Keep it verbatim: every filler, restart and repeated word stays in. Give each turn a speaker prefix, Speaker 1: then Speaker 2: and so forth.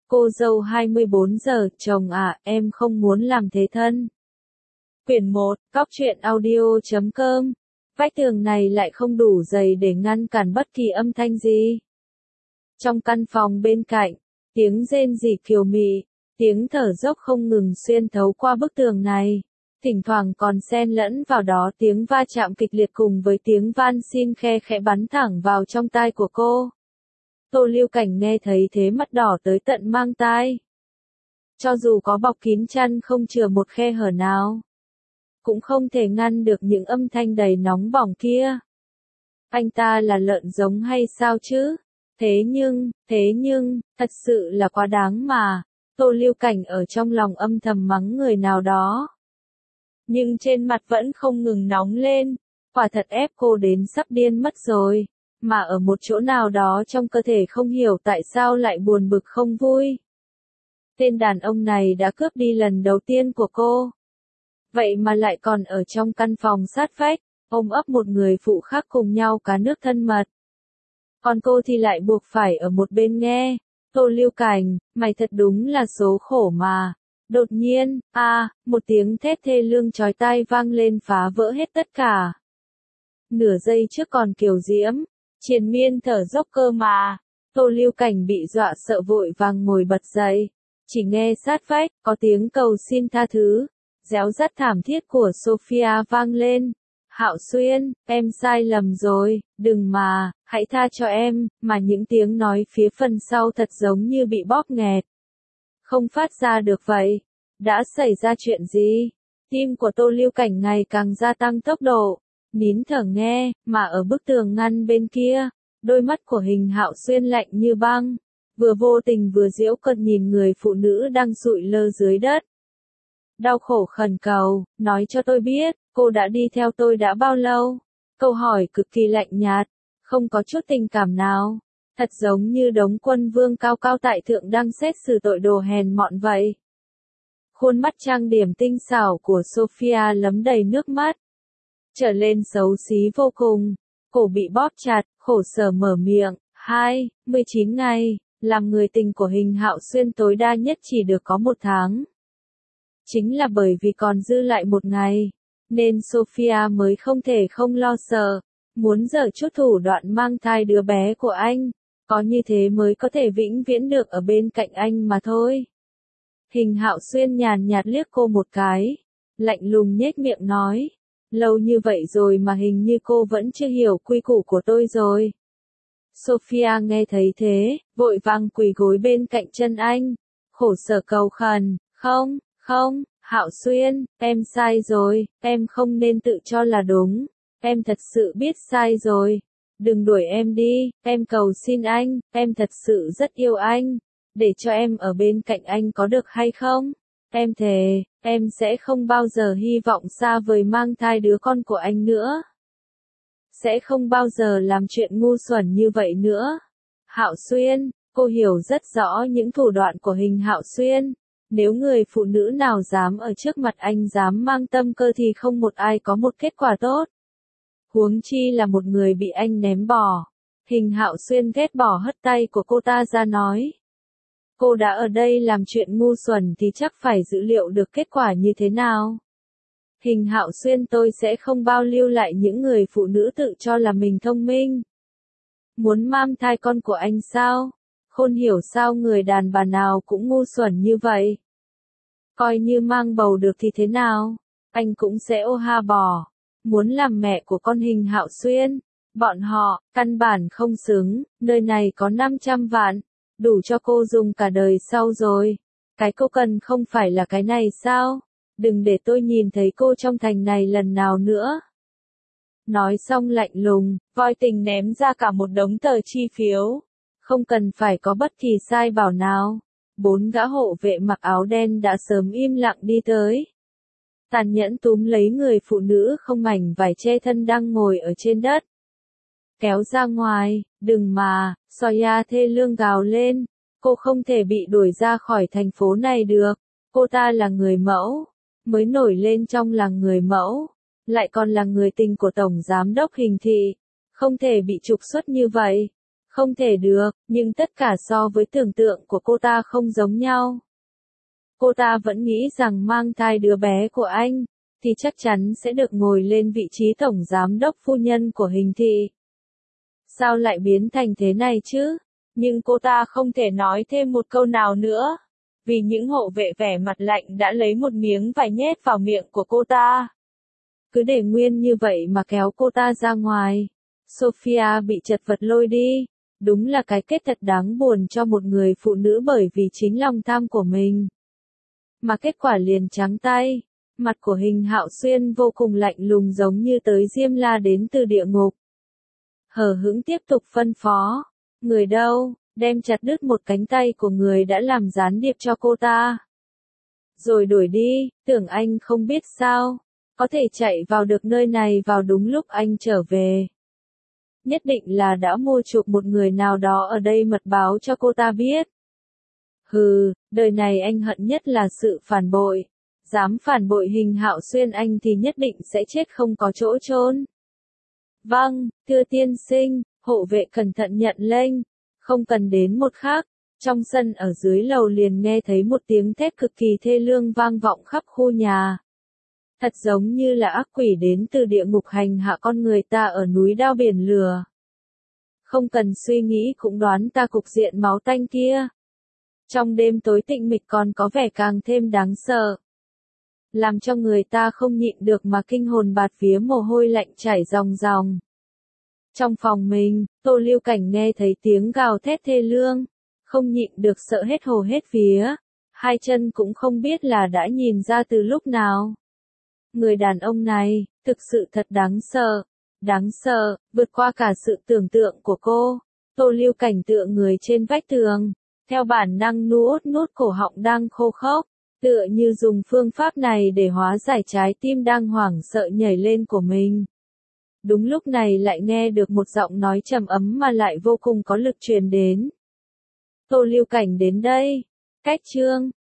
Speaker 1: Cô dâu hai mươi bốn giờ, chồng à, em không muốn làm thế thân. Quyển một, Cóc truyện audio chấm com. Vách tường này lại không đủ dày để ngăn cản bất kỳ âm thanh gì. Trong căn phòng bên cạnh, tiếng rên rỉ kiều mị, tiếng thở dốc không ngừng xuyên thấu qua bức tường này. Thỉnh thoảng còn xen lẫn vào đó tiếng va chạm kịch liệt cùng với tiếng van xin khe khẽ bắn thẳng vào trong tai của cô. Tô Lưu Cảnh nghe thấy thế mắt đỏ tới tận mang tai. Cho dù có bọc kín chăn không chừa một khe hở nào, cũng không thể ngăn được những âm thanh đầy nóng bỏng kia. Anh ta là lợn giống hay sao chứ? Thế nhưng, thế nhưng, thật sự là quá đáng mà. Tô Lưu Cảnh ở trong lòng âm thầm mắng người nào đó. Nhưng trên mặt vẫn không ngừng nóng lên, quả thật ép cô đến sắp điên mất rồi, mà ở một chỗ nào đó trong cơ thể không hiểu tại sao lại buồn bực không vui. Tên đàn ông này đã cướp đi lần đầu tiên của cô. Vậy mà lại còn ở trong căn phòng sát vách, ôm ấp một người phụ khác cùng nhau cá nước thân mật. Còn cô thì lại buộc phải ở một bên nghe. Tô Lưu Cảnh, mày thật đúng là số khổ mà. Đột nhiên, a, à, một tiếng thét thê lương chói tai vang lên phá vỡ hết tất cả. Nửa giây trước còn kiều diễm, triền miên thở dốc cơ mà. Tô Lưu Cảnh bị dọa sợ vội vàng ngồi bật dậy. Chỉ nghe sát vách, có tiếng cầu xin tha thứ, réo rắt thảm thiết của Sophia vang lên. Hạo Xuyên, em sai lầm rồi, đừng mà, hãy tha cho em, mà những tiếng nói phía phần sau thật giống như bị bóp nghẹt. Không phát ra được vậy. Đã xảy ra chuyện gì? Tim của Tô Lưu Cảnh ngày càng gia tăng tốc độ. Nín thở nghe, mà ở bức tường ngăn bên kia, đôi mắt của Hình Hạo Xuyên lạnh như băng, vừa vô tình vừa giễu cợt nhìn người phụ nữ đang sụi lơ dưới đất. Đau khổ khẩn cầu, nói cho tôi biết, cô đã đi theo tôi đã bao lâu? Câu hỏi cực kỳ lạnh nhạt, không có chút tình cảm nào. Thật giống như đống quân vương cao cao tại thượng đang xét xử tội đồ hèn mọn vậy. Khuôn mắt trang điểm tinh xảo của Sophia lấm đầy nước mắt. Trở lên xấu xí vô cùng, cổ bị bóp chặt, khổ sở mở miệng, hai, mươi chín ngày, làm người tình của Hình Hạo Xuyên tối đa nhất chỉ được có một tháng. Chính là bởi vì còn dư lại một ngày, nên Sophia mới không thể không lo sợ, muốn giở chút thủ đoạn mang thai đứa bé của anh, có như thế mới có thể vĩnh viễn được ở bên cạnh anh mà thôi. Hình Hạo Xuyên nhàn nhạt liếc cô một cái, lạnh lùng nhếch miệng nói, lâu như vậy rồi mà hình như cô vẫn chưa hiểu quy củ của tôi rồi. Sophia nghe thấy thế, vội vàng quỳ gối bên cạnh chân anh, khổ sở cầu khẩn, không, không, Hạo Xuyên, em sai rồi, em không nên tự cho là đúng, em thật sự biết sai rồi, đừng đuổi em đi, em cầu xin anh, em thật sự rất yêu anh, để cho em ở bên cạnh anh có được hay không? Em thề, em sẽ không bao giờ hy vọng xa vời mang thai đứa con của anh nữa. Sẽ không bao giờ làm chuyện ngu xuẩn như vậy nữa. Hạo Xuyên, cô hiểu rất rõ những thủ đoạn của Hình Hạo Xuyên. Nếu người phụ nữ nào dám ở trước mặt anh dám mang tâm cơ thì không một ai có một kết quả tốt. Huống chi là một người bị anh ném bỏ. Hình Hạo Xuyên ghét bỏ hất tay của cô ta ra nói. Cô đã ở đây làm chuyện ngu xuẩn thì chắc phải dự liệu được kết quả như thế nào. Hình Hạo Xuyên, tôi sẽ không bao lưu lại những người phụ nữ tự cho là mình thông minh. Muốn mang thai con của anh sao? Khôn hiểu sao người đàn bà nào cũng ngu xuẩn như vậy. Coi như mang bầu được thì thế nào? Anh cũng sẽ ô ha bỏ. Muốn làm mẹ của con Hình Hạo Xuyên. Bọn họ, căn bản không xứng, nơi này có năm trăm vạn. Đủ cho cô dùng cả đời sau rồi. Cái cô cần không phải là cái này sao? Đừng để tôi nhìn thấy cô trong thành này lần nào nữa. Nói xong lạnh lùng, Voi Tình ném ra cả một đống tờ chi phiếu. Không cần phải có bất kỳ sai bảo nào. Bốn gã hộ vệ mặc áo đen đã sớm im lặng đi tới. Tàn nhẫn túm lấy người phụ nữ không mảnh vải che thân đang ngồi ở trên đất. Kéo ra ngoài, đừng mà, Soya thê lương gào lên. Cô không thể bị đuổi ra khỏi thành phố này được. Cô ta là người mẫu, mới nổi lên trong làng người mẫu, lại còn là người tình của Tổng Giám đốc Hình Thị. Không thể bị trục xuất như vậy. Không thể được, nhưng tất cả so với tưởng tượng của cô ta không giống nhau. Cô ta vẫn nghĩ rằng mang thai đứa bé của anh, thì chắc chắn sẽ được ngồi lên vị trí tổng giám đốc phu nhân của Hình thị. Sao lại biến thành thế này chứ? Nhưng cô ta không thể nói thêm một câu nào nữa, vì những hộ vệ vẻ mặt lạnh đã lấy một miếng vải nhét vào miệng của cô ta. Cứ để nguyên như vậy mà kéo cô ta ra ngoài. Sophia bị chật vật lôi đi. Đúng là cái kết thật đáng buồn cho một người phụ nữ bởi vì chính lòng tham của mình. Mà kết quả liền trắng tay. Mặt của Hình Hạo Xuyên vô cùng lạnh lùng giống như tới Diêm La đến từ địa ngục. Hờ hững tiếp tục phân phó. Người đâu, đem chặt đứt một cánh tay của người đã làm gián điệp cho cô ta. Rồi đuổi đi, tưởng anh không biết sao, có thể chạy vào được nơi này vào đúng lúc anh trở về. Nhất định là đã mua chuộc một người nào đó ở đây mật báo cho cô ta biết. Hừ, đời này anh hận nhất là sự phản bội. Dám phản bội Hình Hạo Xuyên anh thì nhất định sẽ chết không có chỗ chôn. Vâng, thưa tiên sinh, hộ vệ cẩn thận nhận lệnh. Không cần đến một khắc, trong sân ở dưới lầu liền nghe thấy một tiếng thét cực kỳ thê lương vang vọng khắp khu nhà. Thật giống như là ác quỷ đến từ địa ngục hành hạ con người ta ở núi đao biển lửa. Không cần suy nghĩ cũng đoán ta cục diện máu tanh kia. Trong đêm tối tĩnh mịch còn có vẻ càng thêm đáng sợ. Làm cho người ta không nhịn được mà kinh hồn bạt vía mồ hôi lạnh chảy ròng ròng. Trong phòng mình, Tô Lưu Cảnh nghe thấy tiếng gào thét thê lương, không nhịn được sợ hết hồn hết vía, hai chân cũng không biết là đã nhìn ra từ lúc nào. Người đàn ông này, thực sự thật đáng sợ, đáng sợ, vượt qua cả sự tưởng tượng của cô. Tô Lưu Cảnh tựa người trên vách tường, theo bản năng nuốt nuốt cổ họng đang khô khốc, tựa như dùng phương pháp này để hóa giải trái tim đang hoảng sợ nhảy lên của mình. Đúng lúc này lại nghe được một giọng nói trầm ấm mà lại vô cùng có lực truyền đến. Tô Lưu Cảnh đến đây. Cách chương